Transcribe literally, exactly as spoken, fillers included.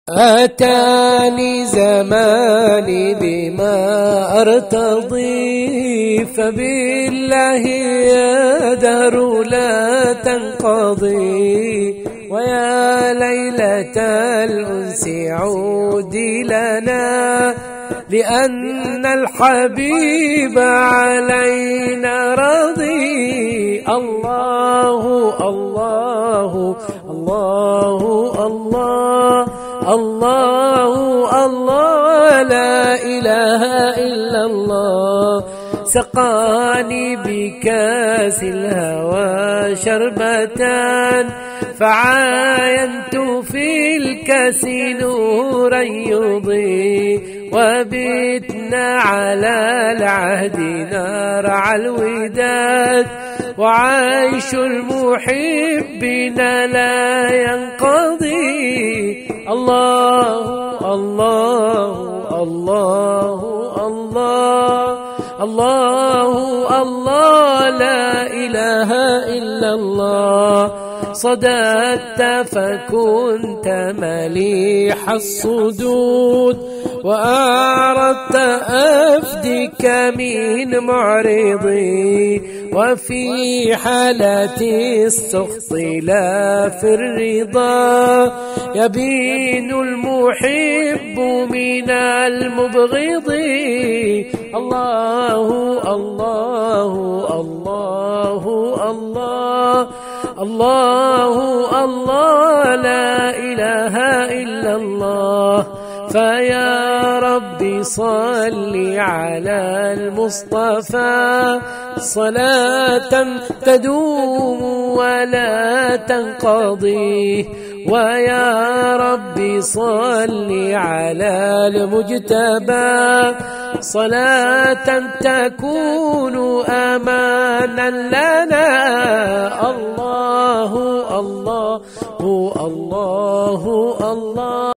أتاني زماني بما أرتضي، فبالله يا دهر لا تنقضي. ويا ليلة الأنس عودي لنا، لأن الحبيب علينا رضي. الله الله الله الله الله الله، لا إله إلا الله. سقاني بكاس الهوى شربتان، فعاينت في الكاس نورا يضيء. وبتنا على العهد نرعى الوداد، وعيش المحبين لا ينقضي. الله الله الله الله الله الله، لا إله إلا الله. صددت فكنت مليح الصدود، وأردت أفدك من معرضي. وفي حالة السخط لا في الرضا، يبين المحب من المبغض. الله الله الله الله الله الله، لا إله إلا الله. فيا رب صل على المصطفى صلاة تدوم ولا تنقضي. ويا رب صل على المجتبى صلاة تكون أمانا لنا. الله الله الله الله.